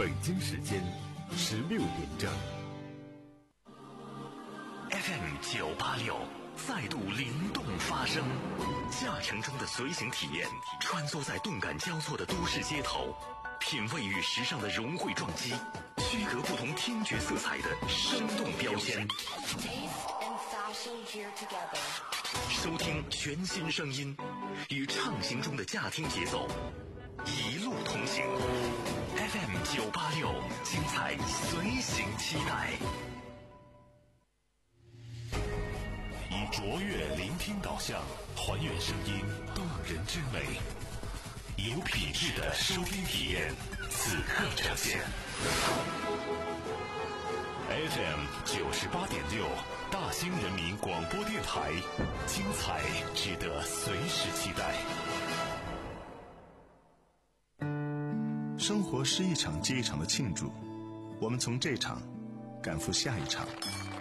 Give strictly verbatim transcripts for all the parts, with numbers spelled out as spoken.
北京时间十六点整。 F M 九八六再度灵动发声，驾乘中的随行体验，穿梭在动感交错的都市街头，品味与时尚的融汇撞击，区隔不同听觉色彩的生动标签。收听全新声音，与畅行中的驾听节奏，一路同行。F M 九八六，精彩随行期待。以卓越聆听导向，还原声音动人之美，有品质的收听体验，此刻呈现。F M 九十八点六，大兴人民广播电台，精彩值得随时期待。 生活是一场接一场的庆祝，我们从这场赶赴下一场。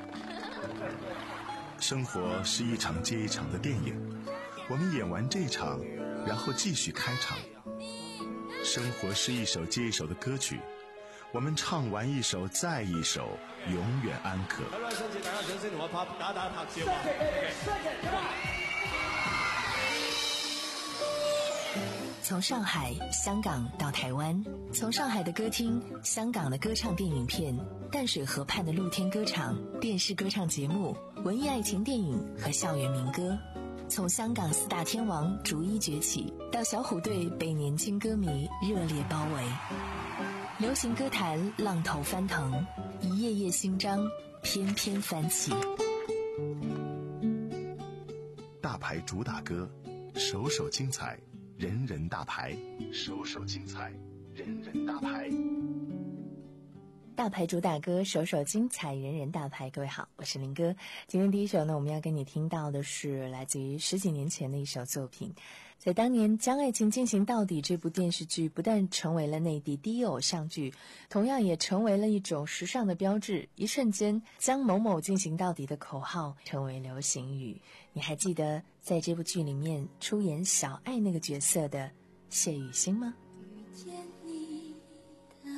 生活是一场接一场的电影，我们演完这场，然后继续开场。生活是一首接一首的歌曲，我们唱完一首再一首，永远安可。 好啦，上次大家掌聲同我拍打打拍照啊！ 從上海、香港到台灣，從上海的歌廳、香港的歌唱電影片、淡水河畔的露天歌場、電視歌唱節目、文藝愛情電影和校園民歌，從香港四大天王逐一崛起，到小虎隊被年輕歌迷熱烈包圍。流行歌壇浪頭翻騰，一頁頁新章翩翩翻起。 大牌主打歌，首首精彩，人人大牌，首首精彩，人人大牌。 大牌主打歌，首首精彩，人人大牌。各位好，我是林哥。今天第一首呢，我们要跟你听到的是来自于十几年前的一首作品。在当年《将爱情进行到底》这部电视剧不但成为了内地第一偶像剧，同样也成为了一种时尚的标志，一瞬间将某某进行到底的口号成为流行语。你还记得在这部剧里面出演小爱那个角色的谢雨欣吗？ 遇见你的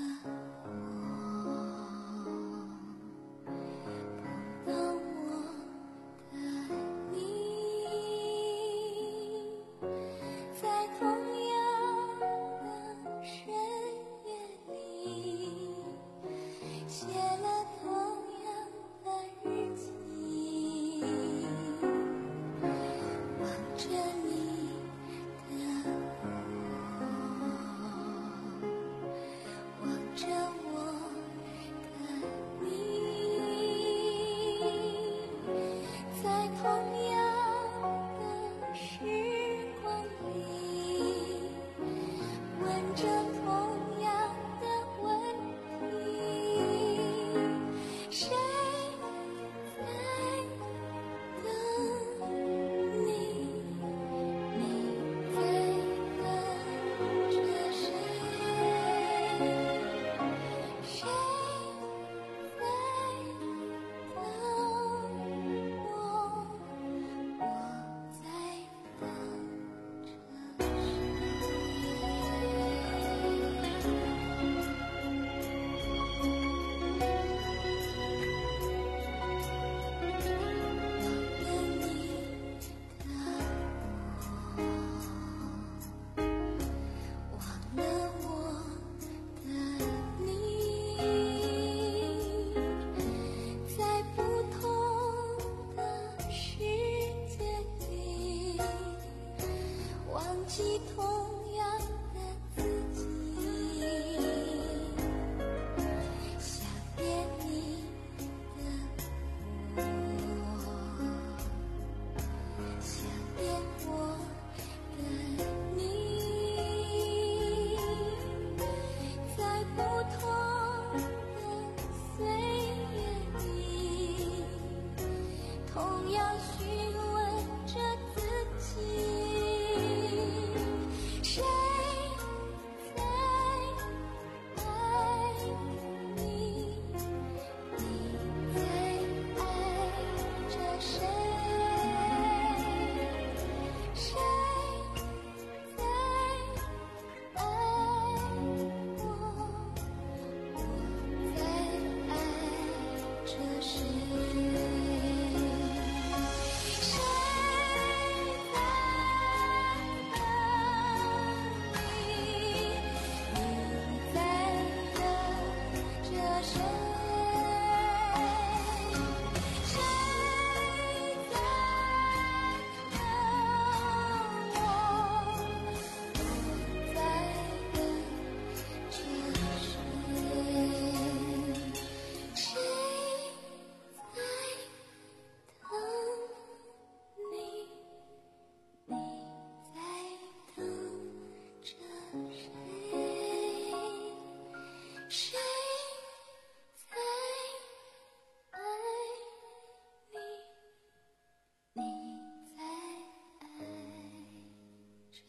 谁在爱你？你在爱着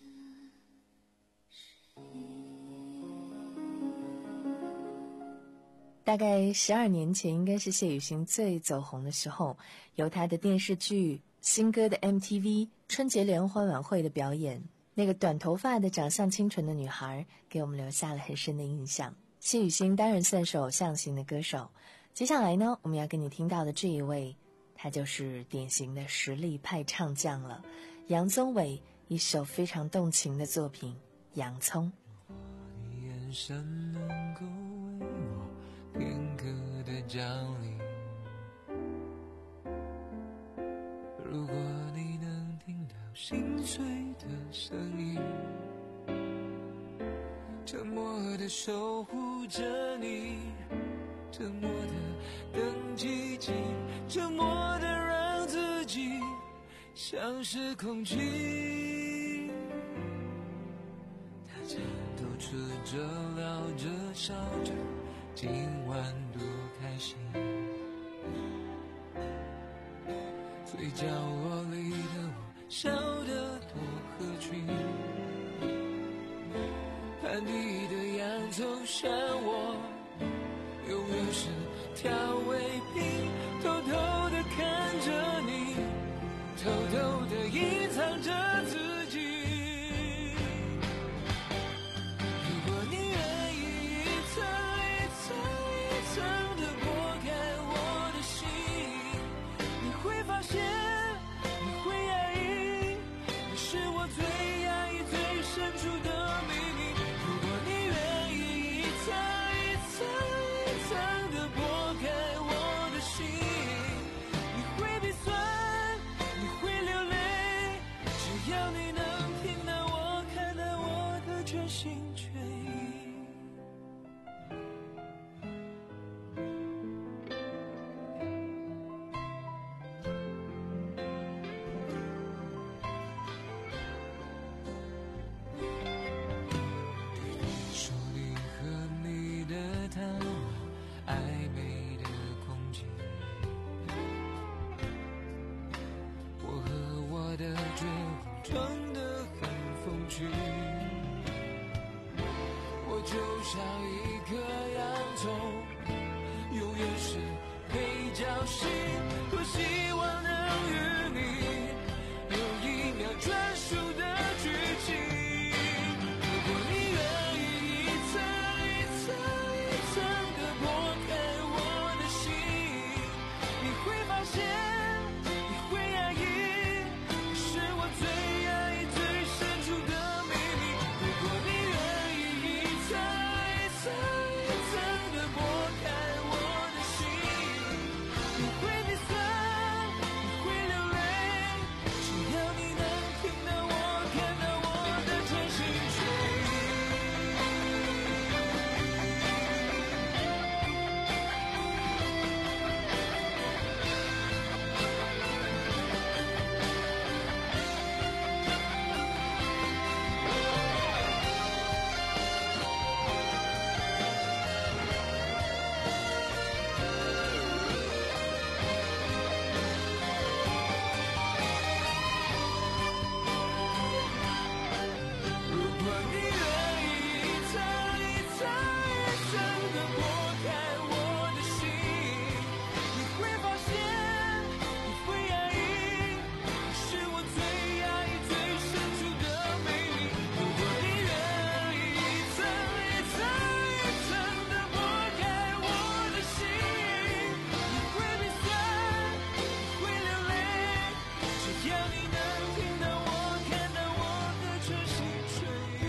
谁？ 大概十二年前，应该是谢雨欣最走红的时候，由她的电视剧、新歌的 M T V 春节联欢晚会的表演，那个短头发的长相清纯的女孩给我们留下了很深的印象。谢雨欣当然算是偶像型的歌手，接下来呢，我们要跟你听到的这一位，他就是典型的实力派唱将了，杨宗纬一首非常动情的作品《洋葱》。 你眼神能够为我片刻的降临，如果你能听到心碎的声音，沉默的守护着你，沉默的等寂静，沉默的让自己像是空气。他颤抖吃着聊着笑着，今晚多开心，嘴角落里的我笑得多合群，盘底的洋葱像我永远是调味品，偷偷地看着你，偷偷地隐藏着自己。如果你愿意一层一层一层地剥开我的心，你会发现你会压抑，你是我最压抑最深处的秘密。如果你愿意一层一层一层地剥开我的心，你会鼻酸，你会流泪，只要你能听到我，看到我的全心全意。手里和你的谈话，暧昧的空气，我和我的绝望装得很风趣，我就像一颗洋葱，永远是配角戏，多希望能与你有一秒专属的剧情。如果你愿意一层一层一层地剥开我的心，你会发现你会压抑，你是我最压抑最深处的秘密。如果你愿意一层一层一层地剥开我的心，你会鼻酸，你会流泪，只要你能听到我，看到我的全心全意。如果你愿意一层一层一层地剥开我的心，你会发现你会压抑，你是我最压抑最深处的秘密。如果你愿意一层一层一层地剥开我的心，你会鼻酸，你会流泪，只要你能听到我，看到我的全心全意。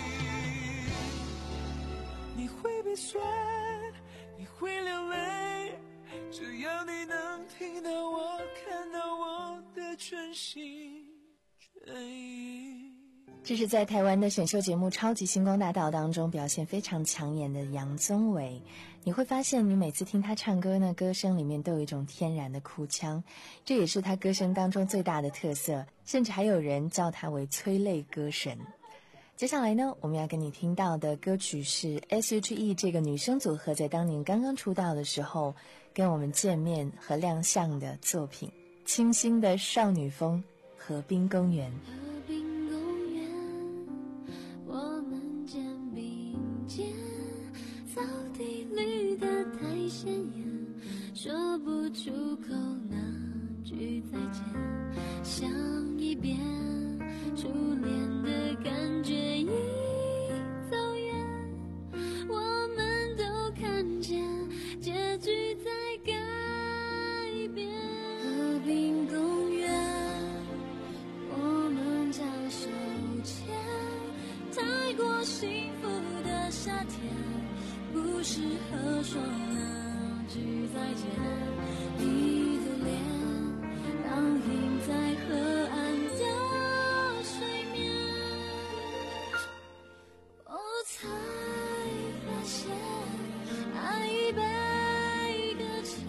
你会鼻酸，你会流泪，只要你能听到我，看到我的全心全意。 这是在台湾的选秀节目《超级星光大道》当中表现非常抢眼的杨宗纬。你会发现，你每次听他唱歌呢，歌声里面都有一种天然的哭腔，这也是他歌声当中最大的特色，甚至还有人叫他为催泪歌神。 接下来呢，我们要跟你听到的歌曲是 S H E 这个女生组合在当年刚刚出道的时候跟我们见面和亮相的作品，清新的少女风，河滨公园。 河滨公园，我们肩并肩，草地绿得太鲜艳，说不出口那句再见，像一遍初恋的感觉已走远，我们都看见结局在改变。河滨公园，我们将手牵，太过幸福的夏天，不适合说那句再见。你的脸倒映在河岸的水面，我才发现爱一杯搁浅。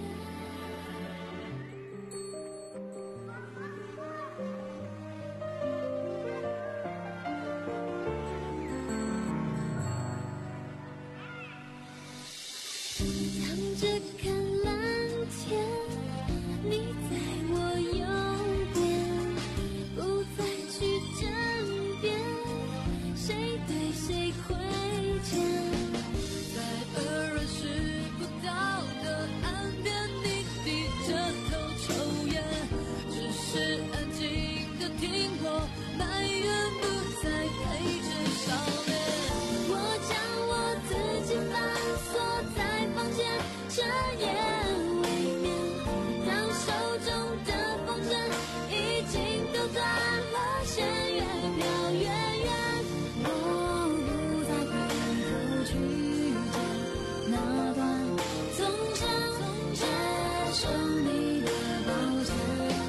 躺着看蓝天，你在我右边，不再去争辩谁对谁亏欠。在愕然识不到的岸边，你低着头抽烟，只是安静的听我埋怨，不再陪着少年。我将我自己反锁在房间，彻夜未眠，当手中的风筝已经都断了线，越飘越远，我不再回头去见那段从前接受你的抱歉。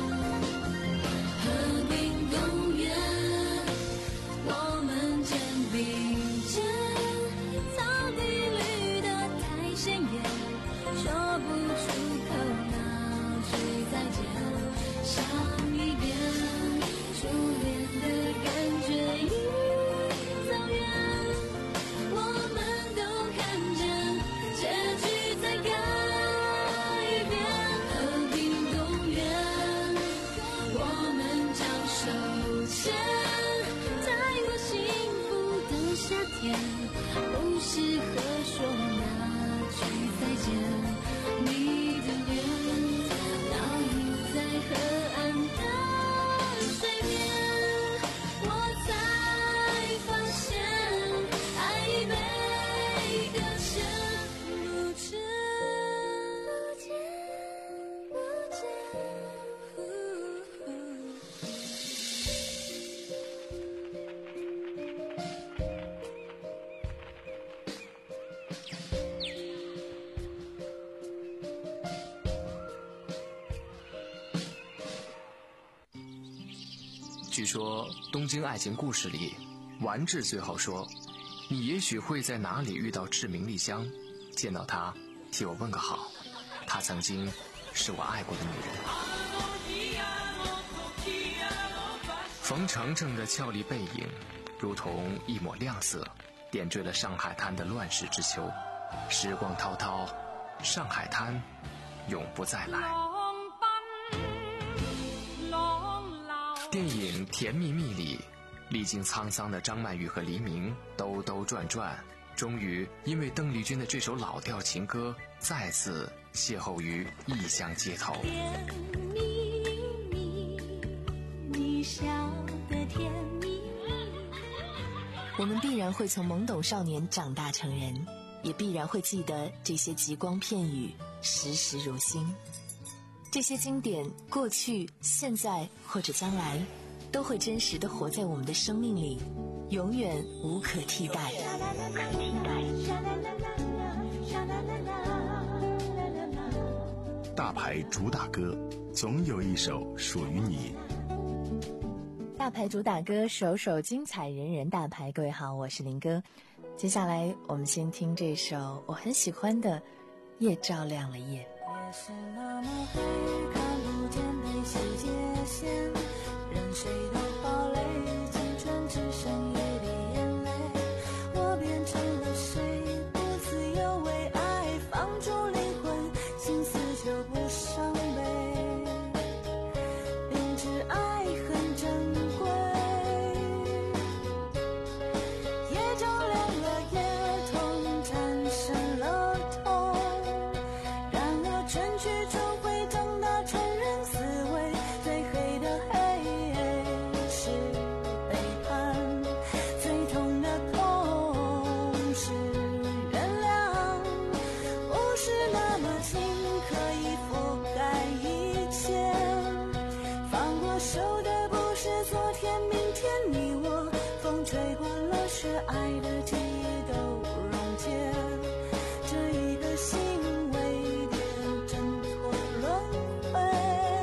河滨公园，我们肩并肩，草地绿得太鲜艳，说不出口那句再见，像一遍初恋的感觉已走远，我们都看见结局在改变。河滨公园，我们将手牵，太过幸福的夏天，不适合说那句再见。你的脸倒映在河岸的水面，我才发现爱一杯搁浅，不知不见不见。呼呼据说《东京爱情故事》里，丸治最后说：“你也许会在哪里遇到志明丽香，见到她，替我问个好。她曾经是我爱过的女人。”冯程程的俏丽背影，如同一抹亮色，点缀了上海滩的乱世之秋。时光滔滔，上海滩永不再来。电影《甜蜜蜜》里，历经沧桑的张曼玉和黎明兜兜转转，终于因为邓丽君的这首老调情歌，再次邂逅于异乡街头。 甜蜜蜜，你笑得甜蜜蜜。 我们必然会从懵懂少年长大成人，也必然会记得这些极光片语，时时如新。这些经典，过去、现在或者将来，都会真实地活在我们的生命里，永远无可替代。 大牌主打歌，总有一首属于你。 大牌主打歌，首首精彩，人人大牌。各位好，我是林哥。接下来我们先听这首我很喜欢的《夜照亮了夜》。 夜是那么黑，看不见悲喜界限，任谁都堡垒，青春只剩夜里眼爱的记忆都溶解，这一个心为点挣脱轮回。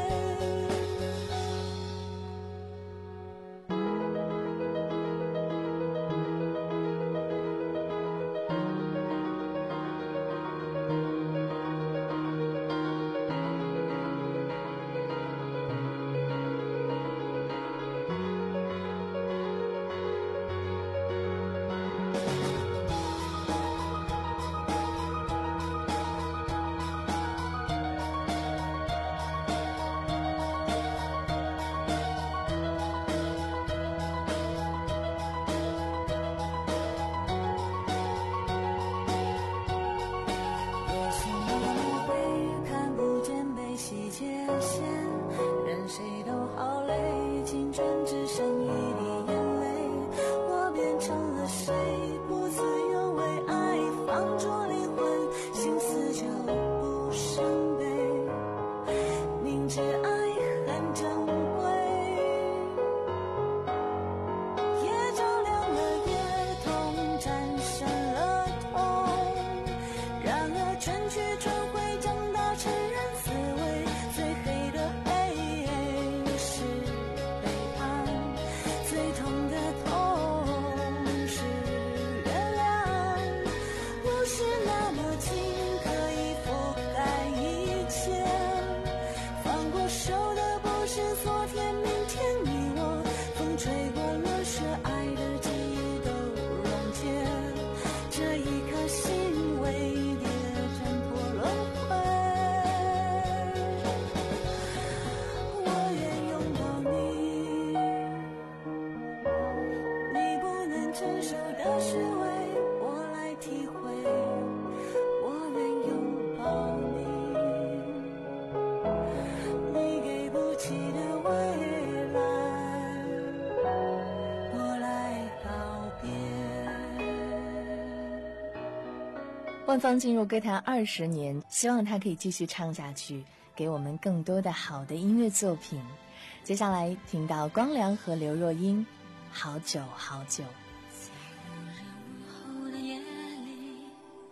万芳进入歌坛二十年，希望她可以继续唱下去，给我们更多的好的音乐作品。接下来听到光良和刘若英，好久好久。 在无人问候的夜里，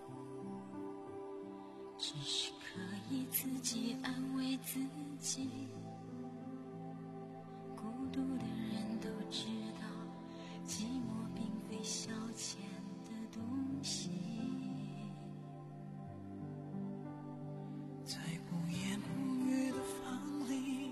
只是可以自己安慰自己。孤独的人都知道，寂寞并非消遣的东西。 在不言不语的房里，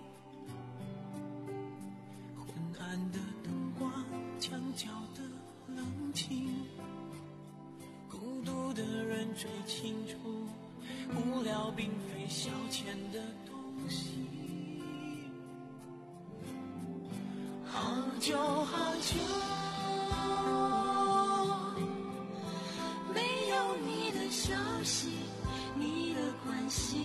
昏暗的灯光，墙角的冷清，孤独的人最清楚，无聊并非消遣的东西。好久好久没有你的消息，你的关系，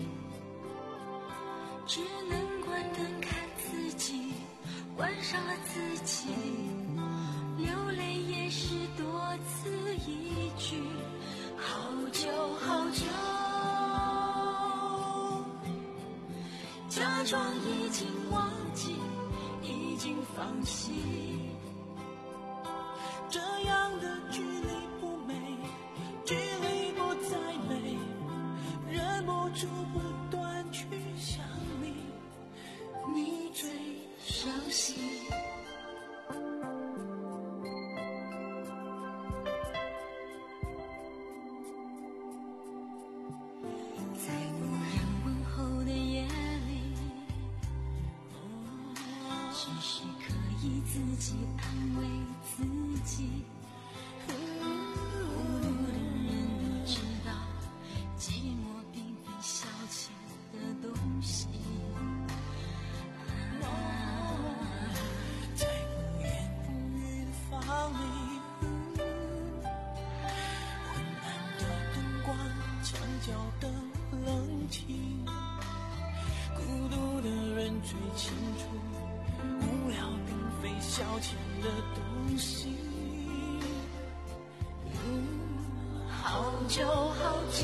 只能关灯看自己，关上了自己，流泪也是多此一举。好久好久，假装已经忘记，已经放弃， 这样的距离不美，距离不再美，忍不住不断去想你，你最熟悉。在无人问候的夜里，只是可以自己安慰自己。孤独的人都知道，寂寞并非消遣的东西。 在不言不语的房里，昏暗的灯光，墙角的冷清，孤独的人最清楚，无聊并非消遣的东西。 好久好久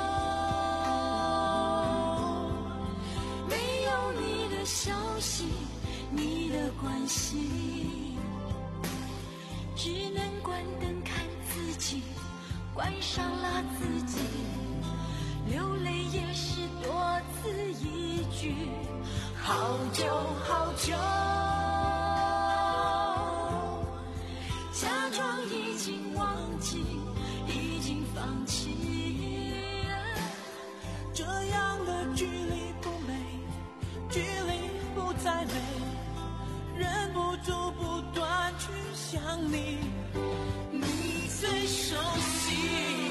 没有你的消息，你的关系，只能关关灯看自己，关上了自己，流泪也是多此一举。好久好久，假装已经忘记，已经放弃。 这样的距离不美，距离不再美，忍不住不断去想你，你最熟悉。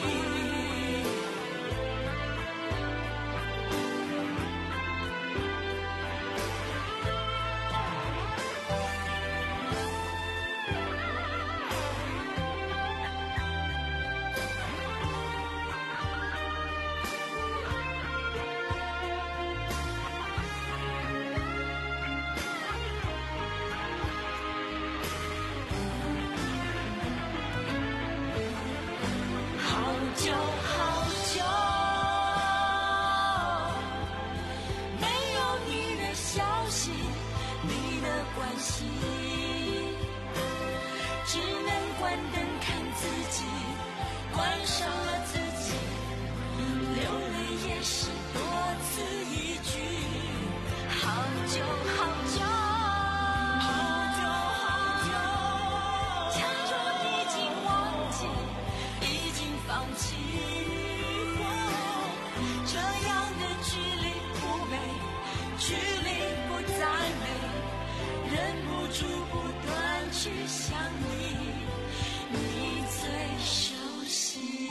好久好久，没有你的消息，你的关系，只能关灯看自己，关上了自己，流泪也是多此一举。好久好久，好久好久，假装已经忘记，已经放弃。这样的距离不美，距离不再美，忍不住不断去想你，你最熟悉。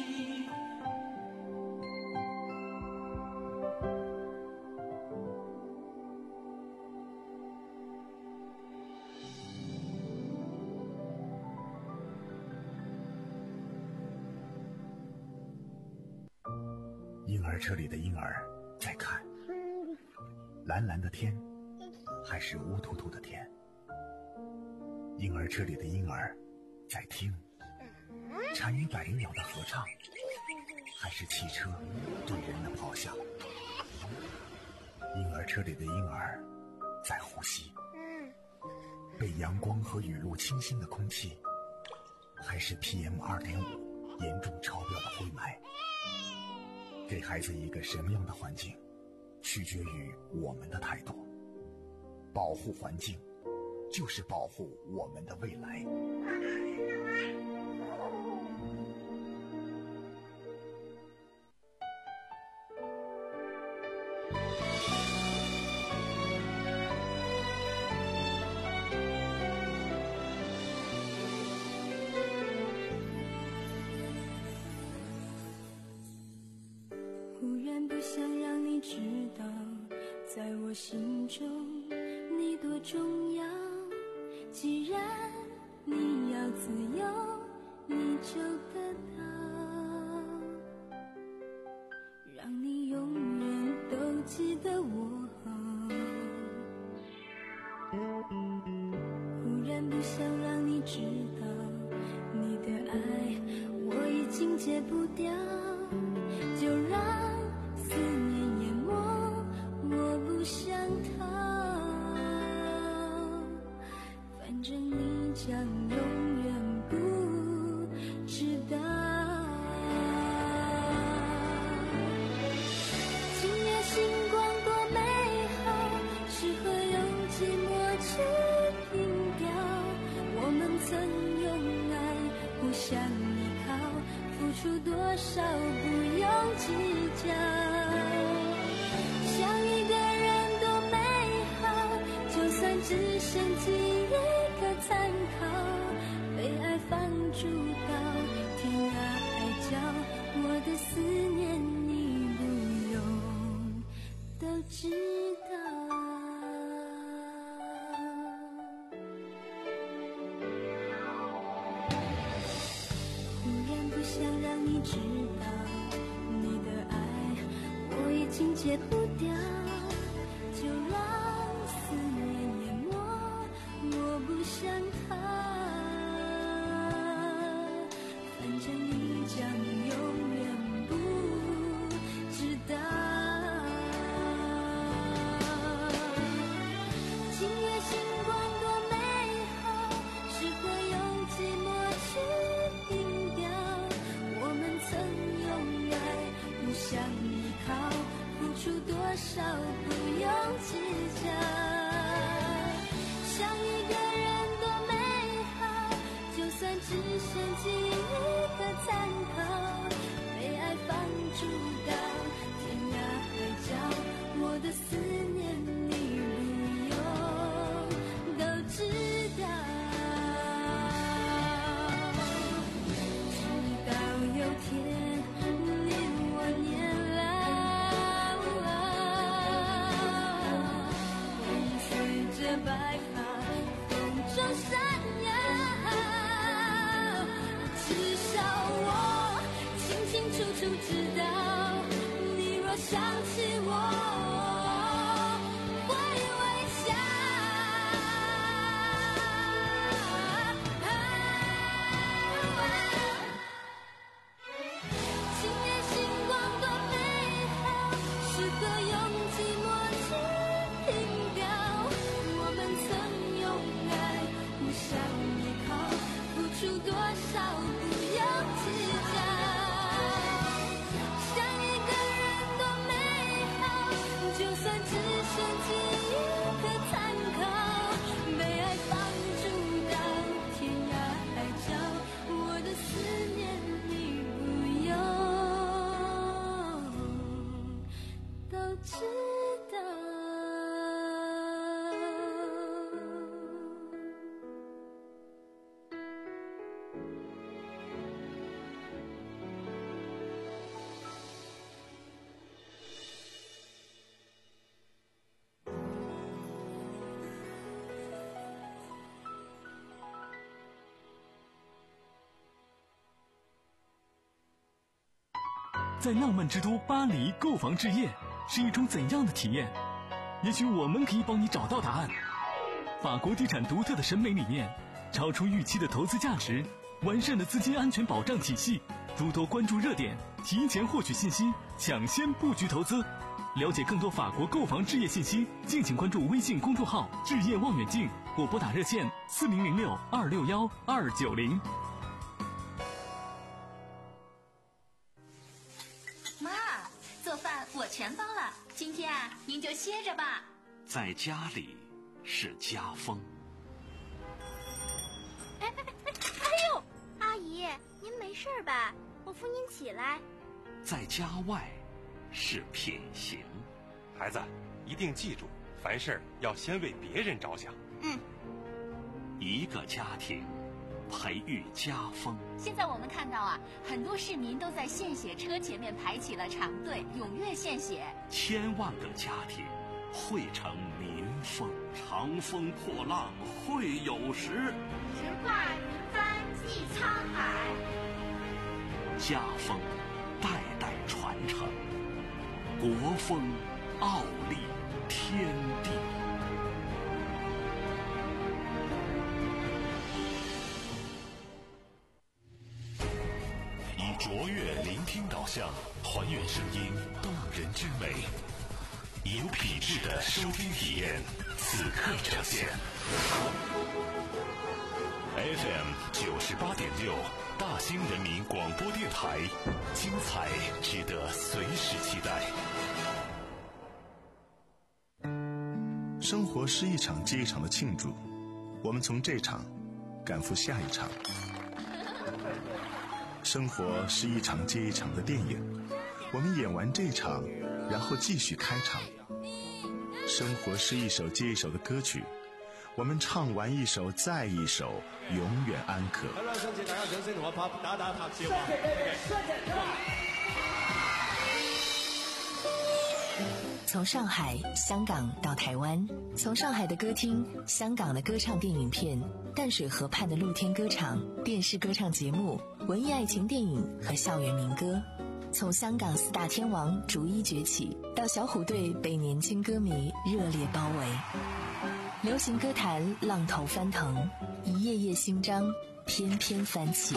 婴儿车里的婴儿在看，蓝蓝的天还是乌突突的天。婴儿车里的婴儿在听，蝉语百灵鸟的合唱还是汽车对人的咆哮。婴儿车里的婴儿在呼吸，被阳光和雨露清新的空气还是 P M 二点五 严重超标的灰霾。给孩子一个什么样的环境，取决于我们的态度。保护环境，就是保护我们的未来。 不想让你知道，在我心中你多重要。既然你要自由，你就得到，让你永远都记得我好。忽然不想让你知道，你的爱我已经戒不掉，就让思念淹没，我不想逃。反正你将永远不知道。今夜星光多美好，适合用寂寞去凭吊。我们曾用爱互相依靠，付出多少不用计较。想一个人多美好，就算只剩记忆可参考。被爱放逐到天涯海角，我的思念你不用都知道。忽然不想让你知道，你的爱我已经戒不掉，就让思念淹没，我不想逃。反正你将永远不知道。今夜星光多美好，适合用寂寞去知道。 在浪漫之都巴黎购房置业是一种怎样的体验？也许我们可以帮你找到答案。法国地产独特的审美理念，超出预期的投资价值，完善的资金安全保障体系，诸多关注热点，提前获取信息，抢先布局投资。了解更多法国购房置业信息，敬请关注微信公众号置业望远镜，或拨打热线四零零六二六幺二九零。 全包了，今天啊，您就歇着吧。 在家里是家风。 哎哎哎哎呦，阿姨，您没事吧？我扶您起来。 在家外是品行。 孩子，一定记住，凡事要先为别人着想。 嗯。 一个家庭培育家风。 现在我们看到啊，很多市民都在献血车前面排起了长队，踊跃献血。 千万个家庭汇成民风，长风破浪会有时， 直挂云帆济沧海。 家风代代传承，国风傲立天地。 卓越聆听导向，还原声音动人之美，有品质的收听体验，此刻呈现。F M 九十八点六，大兴人民广播电台，精彩值得随时期待。 生活是一场接一场的庆祝，我们从这场赶赴下一场。生活是一场接一场的电影，我们演完这场，然后继续开场。生活是一首接一首的歌曲，我们唱完一首再一首，永远安可。 从上海、香港到台湾，从上海的歌厅、香港的歌唱电影片、淡水河畔的露天歌场、电视歌唱节目、文艺爱情电影和校园民歌，从香港四大天王逐一崛起，到小虎队被年轻歌迷热烈包围，流行歌坛浪头翻腾，一页页新章翩翩翻起。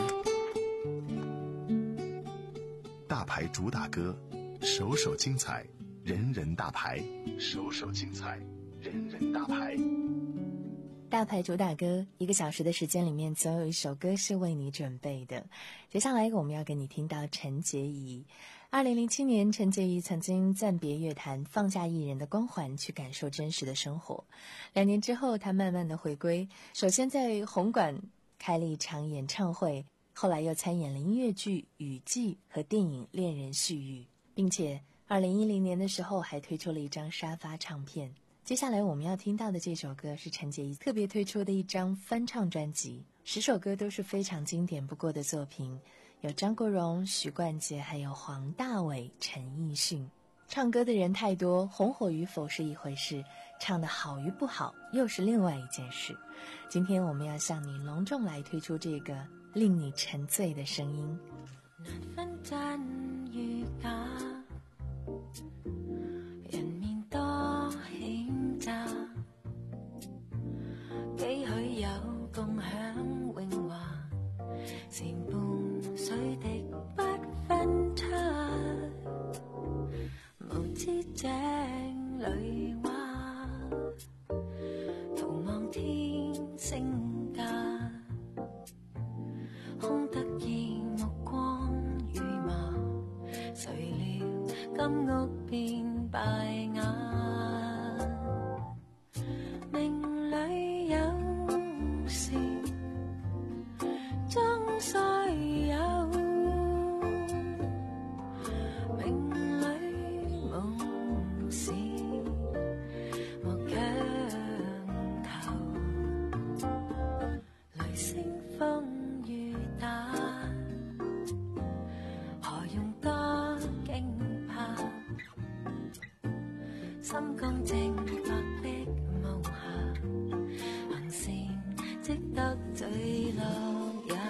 大牌主打歌，首首精彩，人人大牌，首首精彩，人人大牌。 大牌主打歌，一个小时的时间里面，总有一首歌是为你准备的。接下来我们要跟你听到陈洁仪。二零零七年，陈洁仪曾经暂别乐坛，放下艺人的光环，去感受真实的生活。两年之后，她慢慢的回归，首先在红馆开了一场演唱会，后来又参演了音乐剧《雨季》和电影《恋人絮语》，并且二零一零年的时候还推出了一张沙发唱片。接下来我们要听到的这首歌是陈洁仪特别推出的一张翻唱专辑，十首歌都是非常经典不过的作品，有张国荣、许冠杰，还有黄大炜、陈奕迅。唱歌的人太多，红火与否是一回事，唱得好与不好又是另外一件事。今天我们要向你隆重来推出这个令你沉醉的声音。 難分真與假，人面多險詐，幾許有共享榮華，前半水滴不分差，無知井裏蛙，徒望天星價，空得意目光如麻，誰料金屋變敗瓦，命裏有時終須有，命裏無時心公正白的無瑕，行善積得最樂也。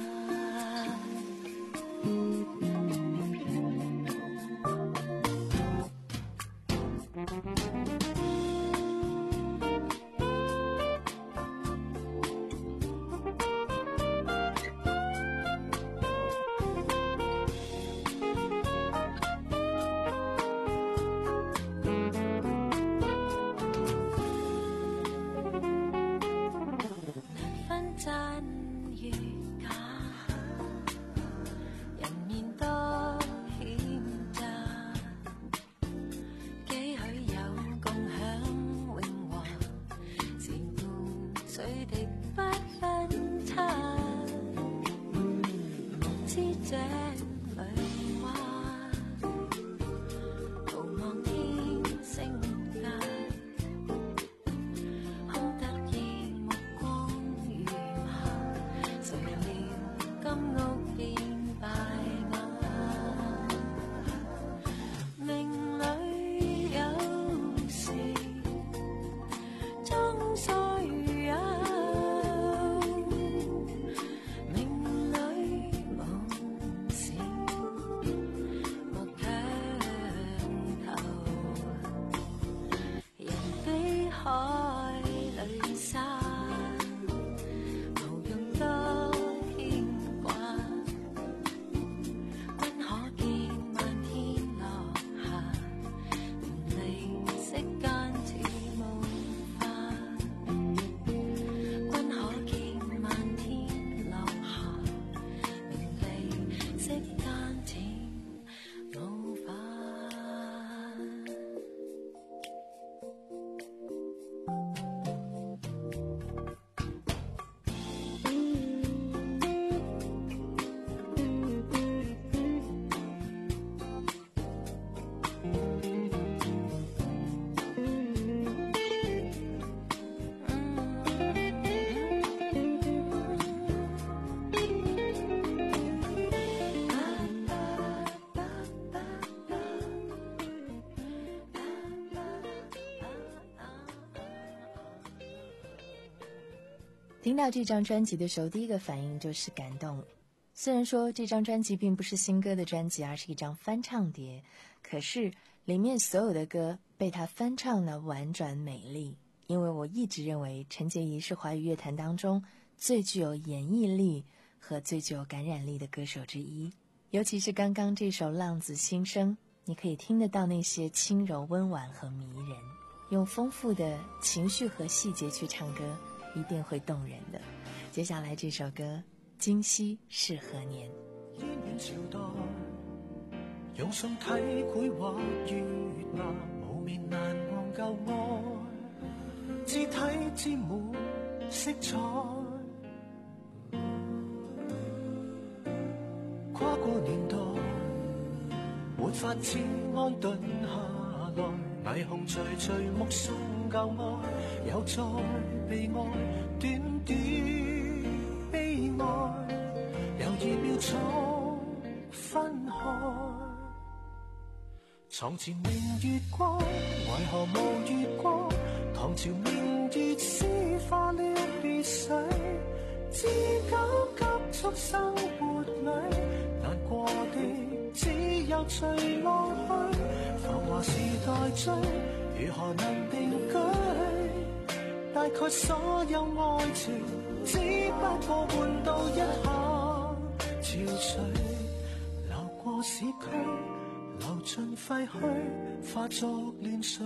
听到这张专辑的时候，第一个反应就是感动。虽然说这张专辑并不是新歌的专辑，而是一张翻唱碟，可是里面所有的歌被他翻唱的婉转美丽。因为我一直认为陈洁仪是华语乐坛当中最具有演绎力和最具有感染力的歌手之一。尤其是刚刚这首《浪子心声》，你可以听得到那些轻柔温婉和迷人，用丰富的情绪和细节去唱歌，一定会动人的。接下来这首歌《今夕是何年》。 煙遠朝代，用信體繪畫月牙，無眠難忘舊愛，字體沾滿色彩。跨過年代，沒法子安頓下來，霓虹徐徐目送舊愛，又再被愛，短短悲哀，猶豫秒速分開。床前明月光，為何無月光？唐朝明月詩化了別緒，知交急速生活裏，難過的只有隨浪去。浮華時代追，如何能定居？大概所有愛情，只不過換到一下潮水，流過市區，流盡廢墟，化作亂水。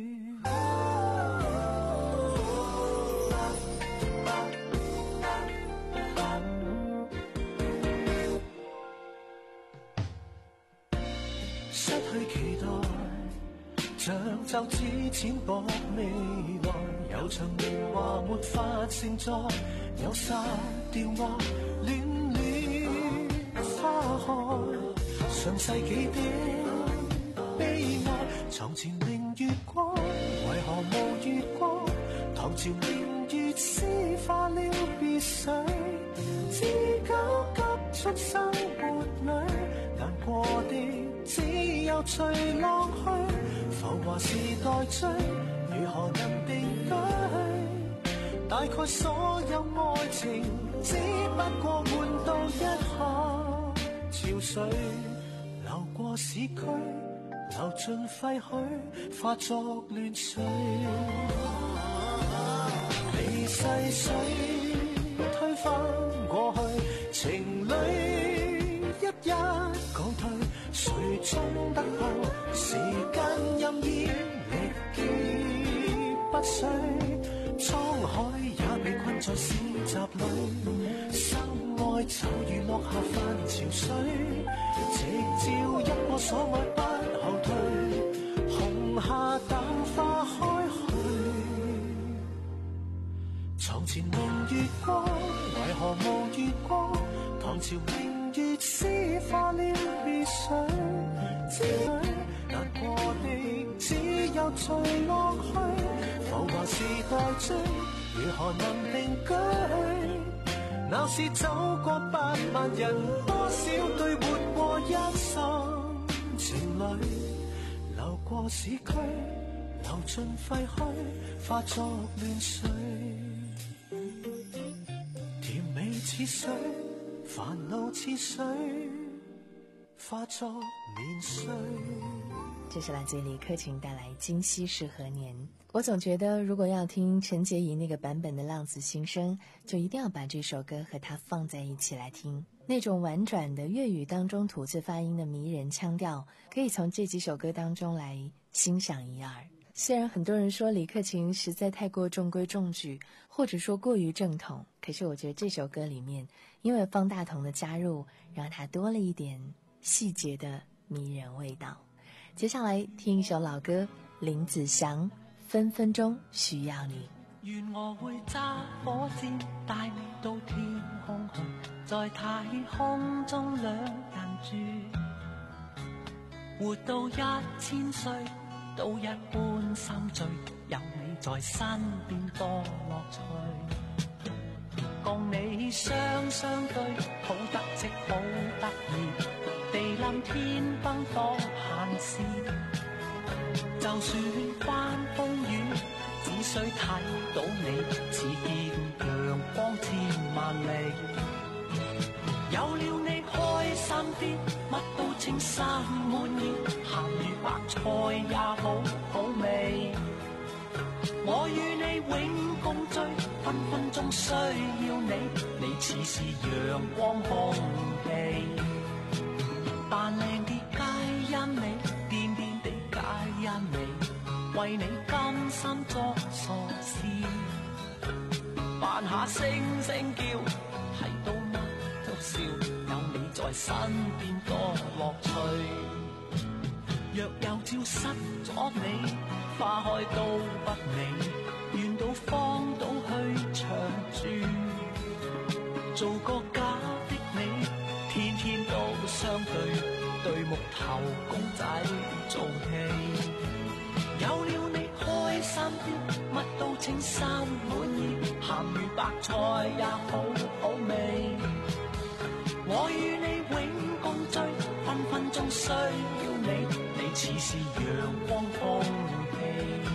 失去期待，像就此淺薄未來，有場年華沒法承載，有殺掉愛，戀戀花開，上世紀的悲哀。床前明月光，為何無月光？唐朝明月詩化了別緒，知交急速生活裏，難過的只有隨浪去。浮浮華時代追，如何能定居？大概所有愛情只不過換到一下潮水，流過市區，流盡廢墟，化作亂水。被細水推翻過去，情侶一一告退，誰終得到時間任意力竭不衰，滄海也被困在市集裏，心愛就如落下泛潮水，直照一個所愛不後退，紅霞淡化開去。床前明月光，為何無月光？唐朝明月詩化了別緒，之旅難過的只有墜落去。浮華時代追，如何能定居？鬧市走過百萬人，多少對活過一生情侶，流過市區，流盡廢墟，化作亂水。甜美似水，煩惱似水，化作年歲。 这是来自李克勤带来《今夕是何年》。我总觉得，如果要听陈洁仪那个版本的《浪子心声》，就一定要把这首歌和它放在一起来听。那种婉转的粤语当中吐字发音的迷人腔调，可以从这几首歌当中来欣赏一二。虽然很多人说李克勤实在太过中规中矩，或者说过于正统，可是我觉得这首歌里面，因为方大同的加入，让它多了一点细节的迷人味道。接下来听一首老歌，林子祥，分分鐘需要你。 願我會揸火箭帶你到天空去，在太空中兩人住，活到一千歲都一般心醉，有你在身邊多樂趣，共你雙雙對，好得戚好得意，地冧天崩多閒事，就算翻風雨，只需睇到你，似見陽光千萬里。有了你開心啲，乜都稱心滿意，鹹魚白菜也好好味。我與你永共聚，分分鐘需要你，你似是陽光空氣。扮靚啲皆因你，癲癲地皆因你，為你甘心作傻事，扮下聲聲叫，睇到乜都笑，有你在身邊多樂趣。若有朝失咗你，花開都不美，願到荒島去長住，做個假的你，天天都相對，對木頭公仔做戲。有了你開心啲，乜都稱心滿意，鹹魚白菜也好好味。我與你永共聚，分分鐘需要你，你似是陽光空氣。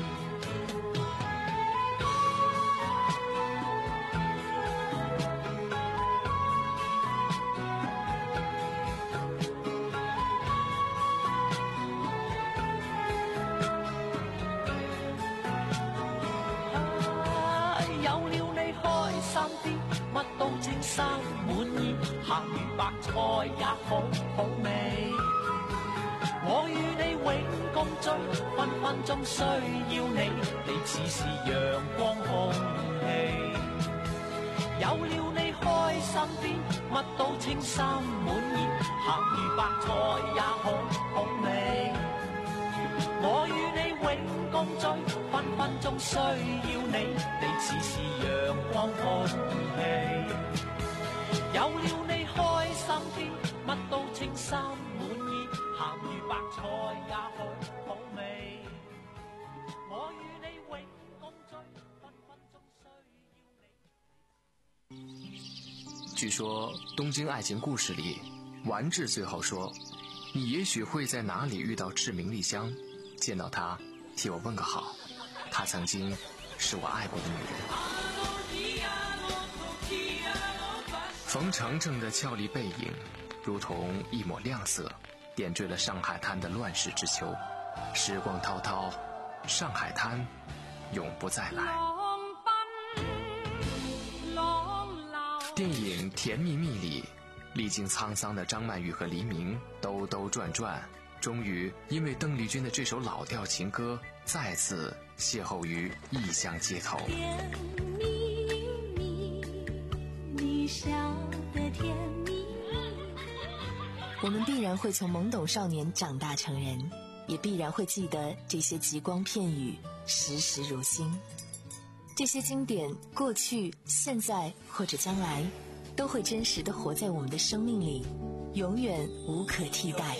乜都稱心滿意，鹹魚白菜也好好味。我與你永共聚，分分鐘需要你，你似是陽光空氣。有了你開心啲，乜都稱心滿意，鹹魚白菜也好好味。我與你永共聚，分分鐘需要你，你似是陽光空氣。有了你開心啲，乜都稱心滿意，鹹魚白菜也好好味。我與你永共聚，分分鐘需要你。 據說《東京愛情故事》裡，丸治最後說：“你也許會在哪裡遇到志明莉香。” 见到她替我问个好，她曾经是我爱过的女人。冯程程的俏丽背影如同一抹亮色，点缀了上海滩的乱世之秋。时光滔滔，上海滩永不再来。电影《甜蜜蜜》里，历经沧桑的张曼玉和黎明兜兜转转，终于因为邓丽君的这首老调情歌再次邂逅于异乡街头。 甜蜜蜜，你笑得甜蜜。 我们必然会从懵懂少年长大成人，也必然会记得这些极光片语，时时如新。这些经典，过去、现在或者将来，都会真实地活在我们的生命里，永远无可替代。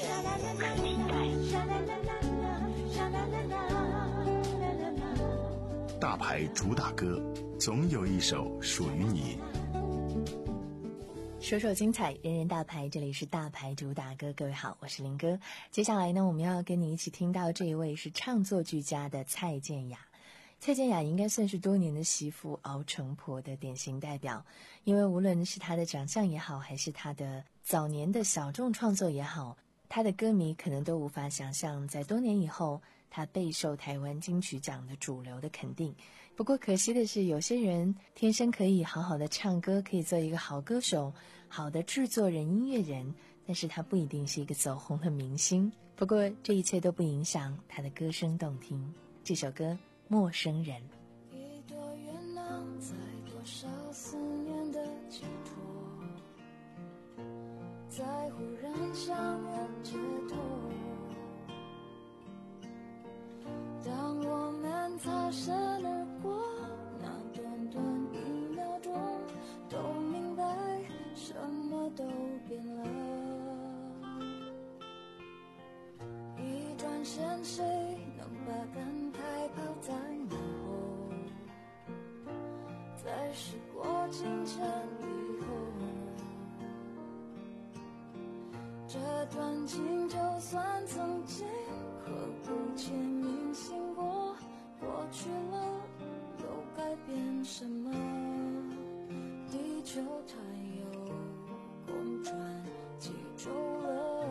大牌主打歌，总有一首属于你。 首首精彩，人人大牌，这里是大牌主打歌。各位好，我是林哥。接下来呢，我们要跟你一起听到这一位是唱作俱佳的蔡健雅。蔡健雅应该算是多年的媳妇熬成婆的典型代表，因为无论是她的长相也好，还是她的早年的小众创作也好，她的歌迷可能都无法想象，在多年以后，她备受台湾金曲奖的主流的肯定。不过可惜的是，有些人天生可以好好的唱歌，可以做一个好歌手，好的制作人、音乐人，但是他不一定是一个走红的明星。不过这一切都不影响他的歌声动听。这首歌陌生人。 一朵月亮在多少思念的寄托，在忽然相遇街头，当我们擦身而过，那短短一秒钟，都明白什么都变了。一转身，谁能把感慨抛在脑后？在时过境迁以后，这段情就算曾经刻骨牵铭心过，过去了又改变什么？地球它又公转几周了。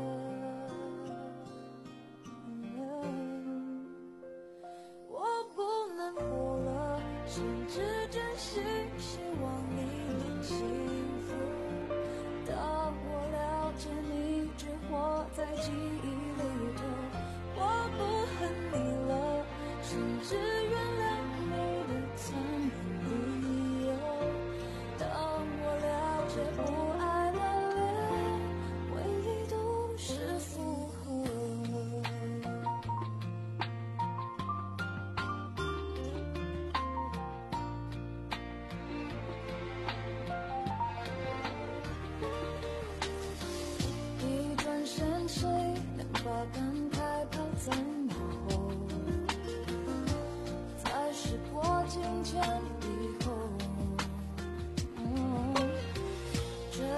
我不能活了，甚至真心希望你能幸福。当我了解你只活在记忆里头，我不恨你了，甚至原谅你的残忍理由。当我了解不爱了，连回忆都是负荷。一转身，谁能把感慨抛在脑后？在时过境迁以后，嗯，这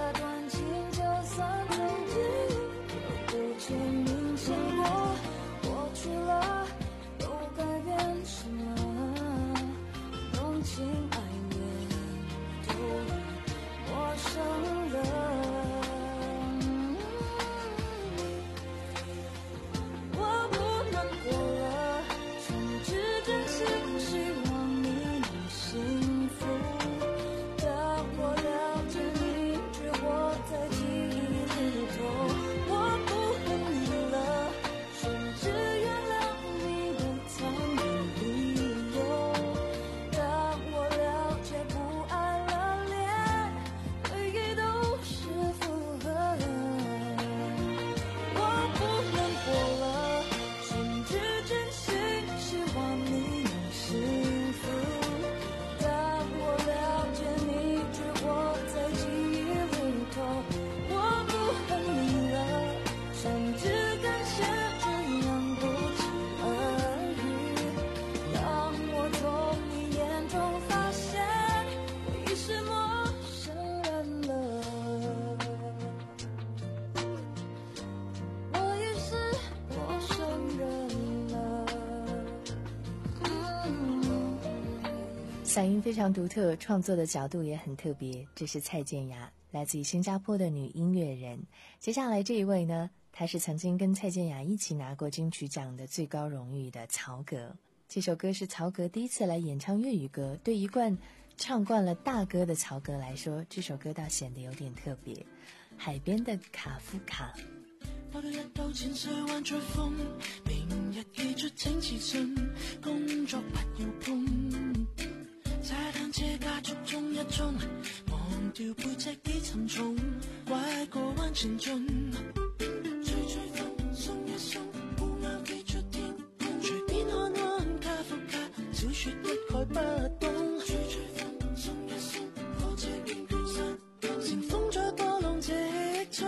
嗓音非常独特，创作的角度也很特别。这是蔡健雅，来自于新加坡的女音乐人。接下来这一位呢，她是曾经跟蔡健雅一起拿过金曲奖的最高荣誉的曹格。这首歌是曹格第一次来演唱粤语歌，对一贯唱惯了大歌的曹格来说，这首歌倒显得有点特别。海边的卡夫卡。 跑到一兜淺水灣吹風，明日寄出請辭信，工作不要碰。踩單車加速衝一衝，忘掉背脊幾沉重，拐個彎前進。吹吹風，鬆一鬆，烏鴉飛出天空，隨便看看卡夫卡，小說一概不懂。吹吹風，鬆一鬆，火車捲捲山，乘風在波浪直衝。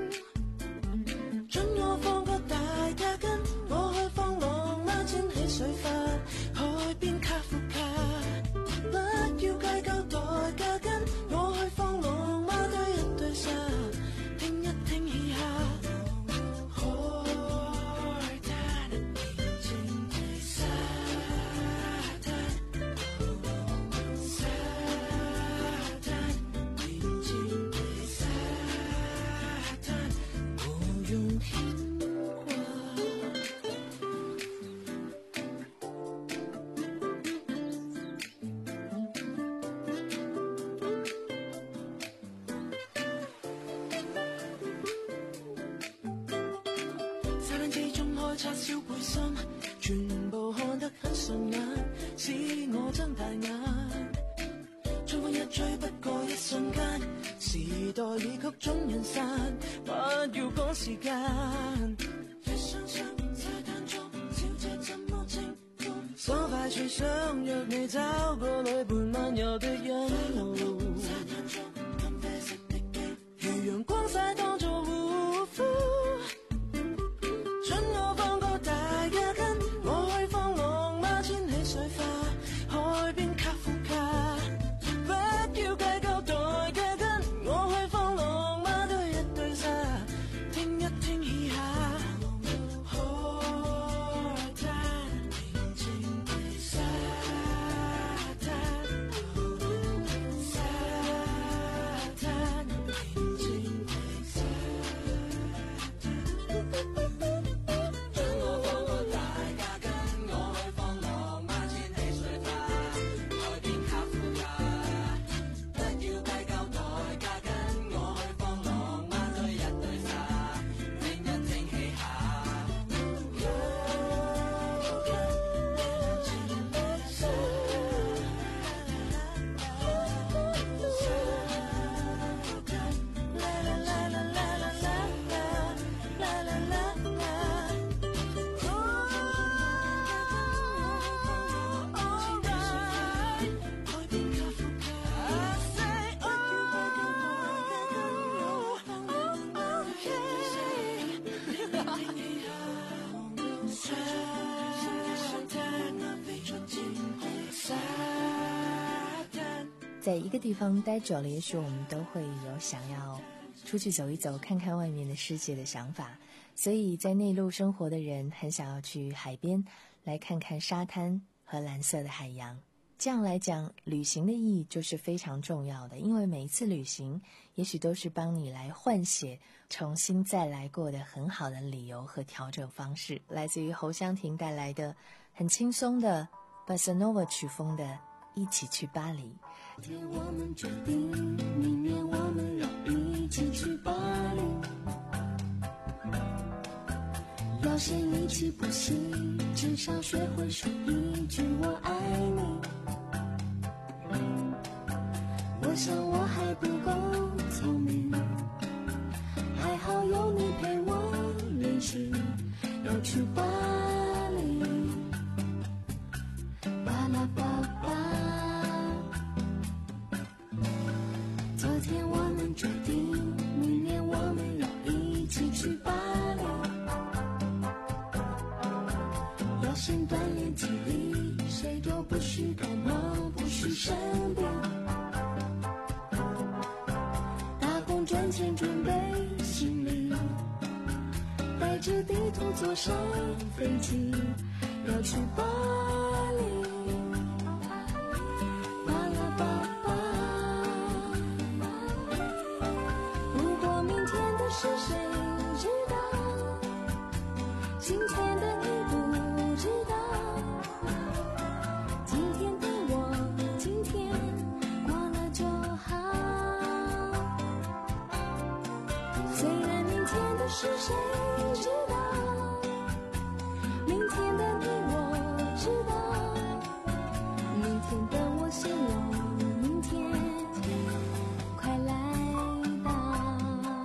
准我放個大架跟，我去放浪孖濺起水花，海邊卡夫卡，不要計較代價跟，我去放浪孖堆一堆沙，聽一聽嘻哈。海灘平靜的沙灘，沙灘平靜的沙灘，我用牽掛。沙灘之中開叉燒背心，全部看得很順眼，使我睜大眼。春風一吹，不過一瞬間，時代已曲終人散，不要趕時間。一雙雙沙灘中，小姐怎麼稱呼？爽快處想約你找個女伴漫遊的人路。沙灘中咖啡色的機，如陽光曬當作護膚。准我放個大架跟，我去放浪孖濺起水花，海邊卡夫卡，不要計較代價跟，我去放浪孖堆一堆沙，聽一聽嘻哈。海灘平靜的沙灘，沙灘平靜的沙灘。准我放個大架跟，我去放浪孖濺起水花，海邊卡夫卡，不要計較代價跟，我去放浪孖堆一堆沙，聽一聽嘻哈。 在一个地方待久了，也许我们都会有想要出去走一走，看看外面的世界的想法。所以在内陆生活的人很想要去海边来看看沙滩和蓝色的海洋。这样来讲，旅行的意义就是非常重要的，因为每一次旅行也许都是帮你来换血重新再来过的很好的理由和调整方式。来自于侯湘婷带来的很轻松的 Bossa Nova 曲风的一起去巴黎。 今天我们决定，明年我们要一起去巴黎。要先一起补习，至少学会说一句我爱你。我想我还不够聪明，还好有你陪我练习，要去巴黎。巴拉巴巴。昨天我们决定，明年我们要一起去巴黎。要先锻炼体力，谁都不许感冒，不许生病。打工赚钱准备行李，带着地图坐上飞机，要去巴黎。 是谁知道？明天的你我知道，明天的我希望明天快来到。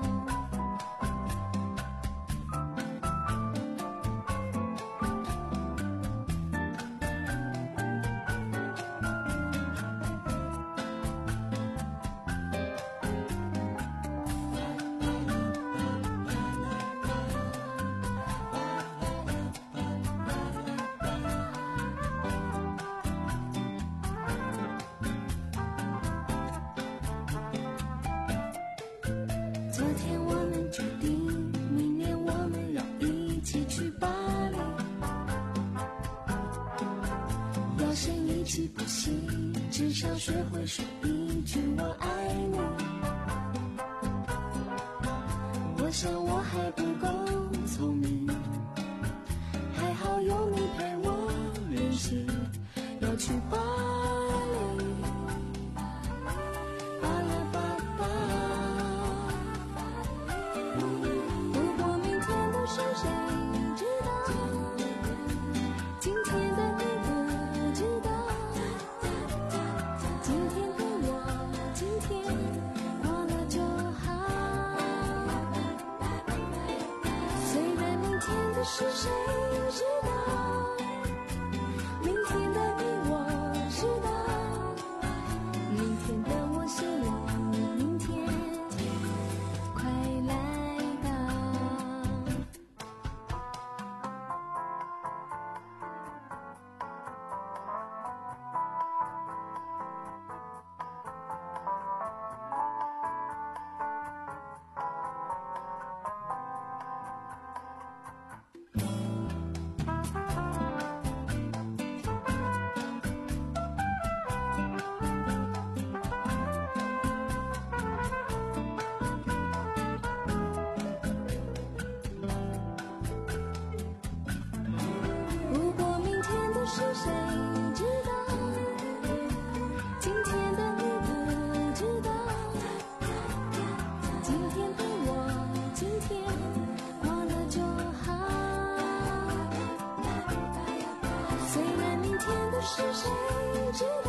昨天我们决定，明年我们要一起去巴黎。要谁一起不行，至少学会说一句我爱你。我想我还不够聪明，还好有你陪我练习，要去巴黎。巴拉巴巴。不过明天的事谁知道？今天的你不知道。今天的我，今天过了就好。虽然明天的事谁知道？明天的你我知道。明天的我希望明天快来到。不过明天的事谁知道？今天的你不知道。今天的我，今天过了就好。虽然明天的事谁知道？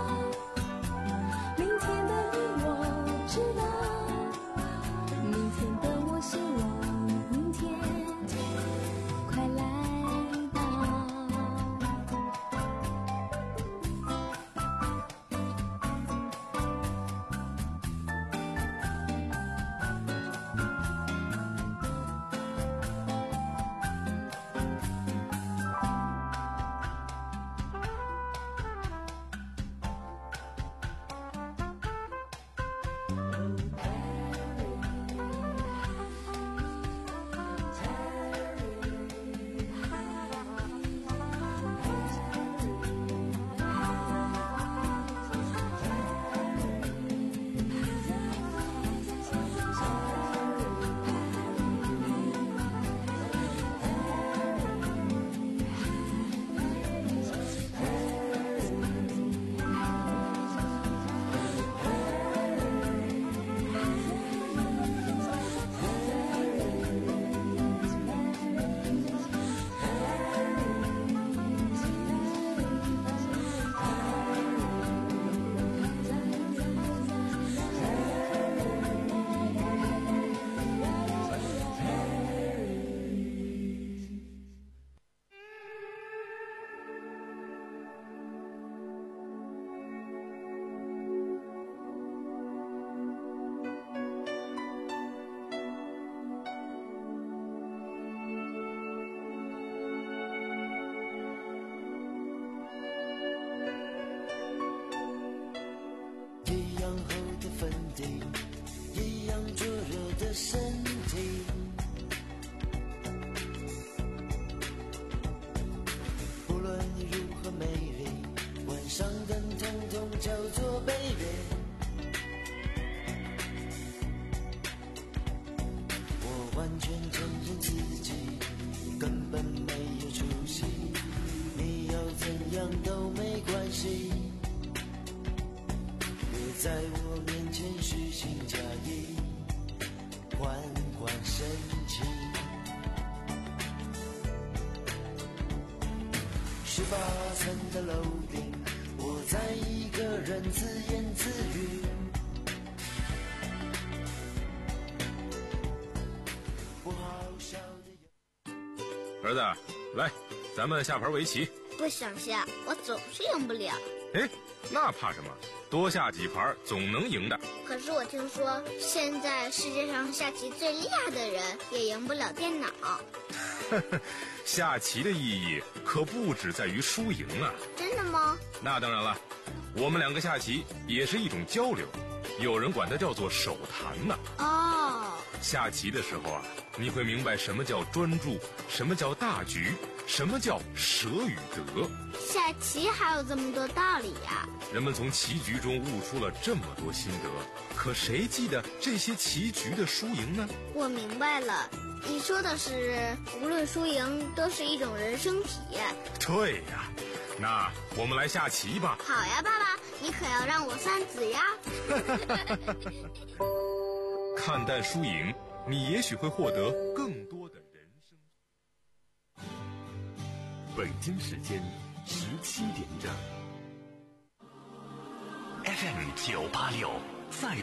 明天的你我知道。明天的我希望明天快来到。叫做 baby。 我完全承认自己根本没有出息，你要怎样都没关系，别在我面前虚情假意，缓缓生气。 十八层的楼顶，我在一个人自言自语。我好笑的儿子，来，咱们下盘围棋。 不想下，我总是赢不了。 哎，那怕什么？多下几盘总能赢的。 可是我听说，现在世界上下棋最厉害的人也赢不了电脑。 下棋的意义可不只在于输赢啊！ 真的吗？ 那当然了，我们两个下棋也是一种交流，有人管它叫做手谈呢。 哦， 下棋的时候啊，你会明白什么叫专注，什么叫大局，什么叫舍与得。 下棋还有这么多道理呀！ 人们从棋局中悟出了这么多心得，可谁记得这些棋局的输赢呢？ 我明白了，你说的是无论输赢都是一种人生体验。 对呀，那我们来下棋吧。 好呀，爸爸，你可要让我算子呀。 看淡输赢，你也许会获得更多的人生。 北京时间十七点整。 F M 九八六再